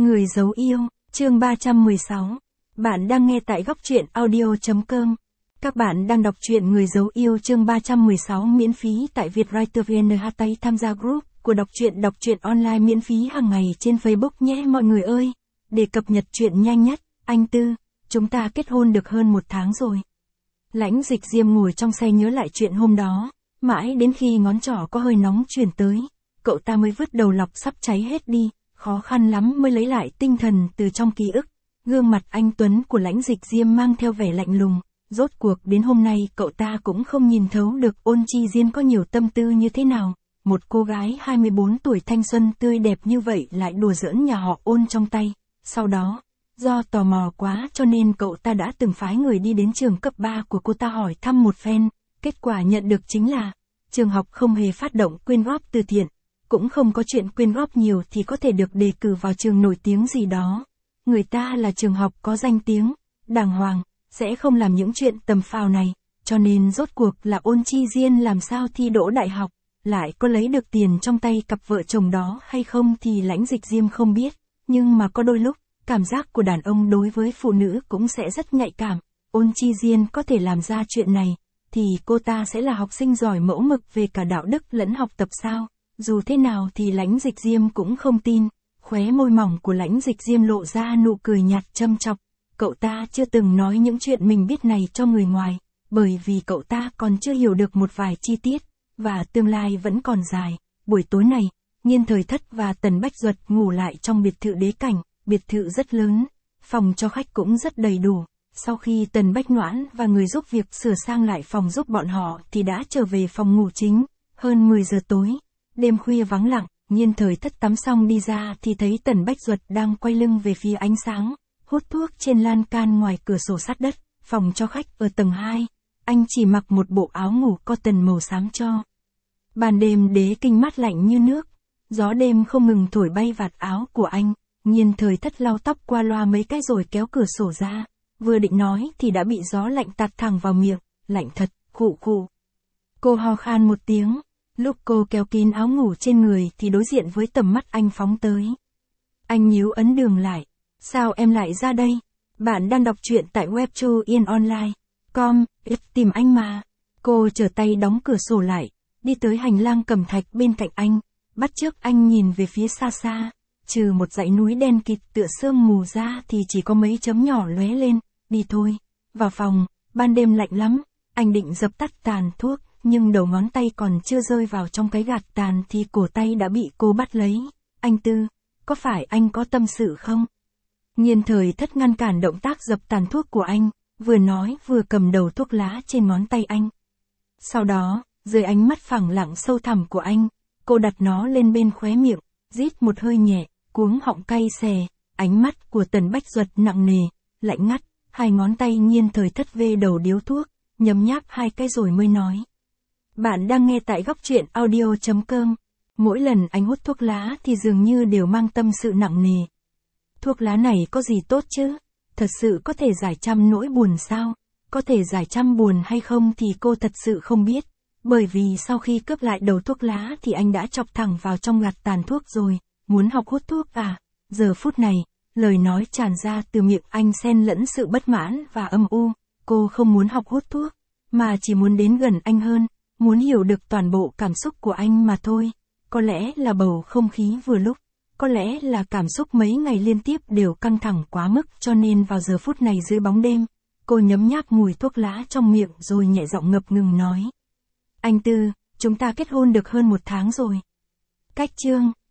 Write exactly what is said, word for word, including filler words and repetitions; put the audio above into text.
Người giấu yêu, chương ba trăm mười sáu. Bạn đang nghe tại góc truyện audio chấm com. Các bạn đang đọc truyện Người giấu yêu chương ba trăm mười sáu miễn phí tại Vietwriter vê en. Hãy tham gia group của đọc truyện đọc truyện online miễn phí hàng ngày trên Facebook nhé mọi người ơi. Để cập nhật truyện nhanh nhất, anh Tư, chúng ta kết hôn được hơn một tháng rồi. Lãnh Dịch Diêm ngồi trong xe nhớ lại chuyện hôm đó, mãi đến khi ngón trỏ có hơi nóng truyền tới, cậu ta mới vứt đầu lọc sắp cháy hết đi. Khó khăn lắm mới lấy lại tinh thần từ trong ký ức. Gương mặt anh Tuấn của Lãnh Dịch Diêm mang theo vẻ lạnh lùng. Rốt cuộc đến hôm nay cậu ta cũng không nhìn thấu được Ôn Chi Diên có nhiều tâm tư như thế nào. Một cô gái hai mươi bốn tuổi thanh xuân tươi đẹp như vậy lại đùa giỡn nhà họ Ôn trong tay. Sau đó, do tò mò quá cho nên cậu ta đã từng phái người đi đến trường cấp ba của cô ta hỏi thăm một phen. Kết quả nhận được chính là, trường học không hề phát động quyên góp từ thiện. Cũng không có chuyện quyên góp nhiều thì có thể được đề cử vào trường nổi tiếng gì đó. Người ta là trường học có danh tiếng, đàng hoàng, sẽ không làm những chuyện tầm phào này, cho nên rốt cuộc là Ôn Chi Diên làm sao thi đỗ đại học, lại có lấy được tiền trong tay cặp vợ chồng đó hay không thì Lãnh Dịch Diêm không biết, nhưng mà có đôi lúc, cảm giác của đàn ông đối với phụ nữ cũng sẽ rất nhạy cảm. Ôn Chi Diên có thể làm ra chuyện này, thì cô ta sẽ là học sinh giỏi mẫu mực về cả đạo đức lẫn học tập sao? Dù thế nào thì Lãnh Dịch Diêm cũng không tin, khóe môi mỏng của Lãnh Dịch Diêm lộ ra nụ cười nhạt châm chọc. Cậu ta chưa từng nói những chuyện mình biết này cho người ngoài, bởi vì cậu ta còn chưa hiểu được một vài chi tiết, và tương lai vẫn còn dài. Buổi tối này, Nhiên Thời Thất và Tần Bách Duật ngủ lại trong biệt thự đế cảnh, biệt thự rất lớn, phòng cho khách cũng rất đầy đủ. Sau khi Tần Bách Noãn và người giúp việc sửa sang lại phòng giúp bọn họ thì đã trở về phòng ngủ chính, hơn mười giờ tối. Đêm khuya vắng lặng, Nhiên Thời Thất tắm xong đi ra thì thấy Tần Bách Duật đang quay lưng về phía ánh sáng, hút thuốc trên lan can ngoài cửa sổ sát đất, phòng cho khách ở tầng hai. Anh chỉ mặc một bộ áo ngủ cotton màu xám cho. Ban đêm đế kinh mát lạnh như nước, gió đêm không ngừng thổi bay vạt áo của anh. Nhiên Thời Thất lau tóc qua loa mấy cái rồi kéo cửa sổ ra, vừa định nói thì đã bị gió lạnh tạt thẳng vào miệng, lạnh thật, khụ khụ. Cô ho khan một tiếng. Lúc cô kéo kín áo ngủ trên người thì đối diện với tầm mắt anh phóng tới. Anh nhíu ấn đường lại. Sao em lại ra đây? Bạn đang đọc truyện tại web truyện online chấm com, tìm anh mà. Cô trở tay đóng cửa sổ lại, đi tới hành lang cẩm thạch bên cạnh anh, bắt chước anh nhìn về phía xa xa. Trừ một dãy núi đen kịt tựa sương mù ra thì chỉ có mấy chấm nhỏ lóe lên. Đi thôi. Vào phòng, ban đêm lạnh lắm. Anh định dập tắt tàn thuốc. Nhưng đầu ngón tay còn chưa rơi vào trong cái gạt tàn thì cổ tay đã bị cô bắt lấy. Anh Tư, có phải anh có tâm sự không? Nhiên Thời Thất ngăn cản động tác dập tàn thuốc của anh, vừa nói vừa cầm đầu thuốc lá trên ngón tay anh. Sau đó, dưới ánh mắt phẳng lặng sâu thẳm của anh, cô đặt nó lên bên khóe miệng, rít một hơi nhẹ, cuống họng cay xè. Ánh mắt của Tần Bách Duật nặng nề, lạnh ngắt, hai ngón tay Nhiên Thời Thất vê đầu điếu thuốc, nhấm nháp hai cái rồi mới nói. Bạn đang nghe tại góc truyện audio chấm com. Mỗi lần anh hút thuốc lá thì dường như đều mang tâm sự nặng nề. Thuốc lá này có gì tốt chứ? Thật sự có thể giải trăm nỗi buồn sao? Có thể giải trăm buồn hay không thì cô thật sự không biết. Bởi vì sau khi cướp lại đầu thuốc lá thì anh đã chọc thẳng vào trong gạt tàn thuốc rồi. Muốn học hút thuốc à? Giờ phút này, lời nói tràn ra từ miệng anh xen lẫn sự bất mãn và âm u. Cô không muốn học hút thuốc, mà chỉ muốn đến gần anh hơn. Muốn hiểu được toàn bộ cảm xúc của anh mà thôi. Có lẽ là bầu không khí vừa lúc. Có lẽ là cảm xúc mấy ngày liên tiếp đều căng thẳng quá mức cho nên vào giờ phút này dưới bóng đêm, cô nhấm nháp mùi thuốc lá trong miệng rồi nhẹ giọng ngập ngừng nói. Anh Tư, chúng ta kết hôn được hơn một tháng rồi. Cách chương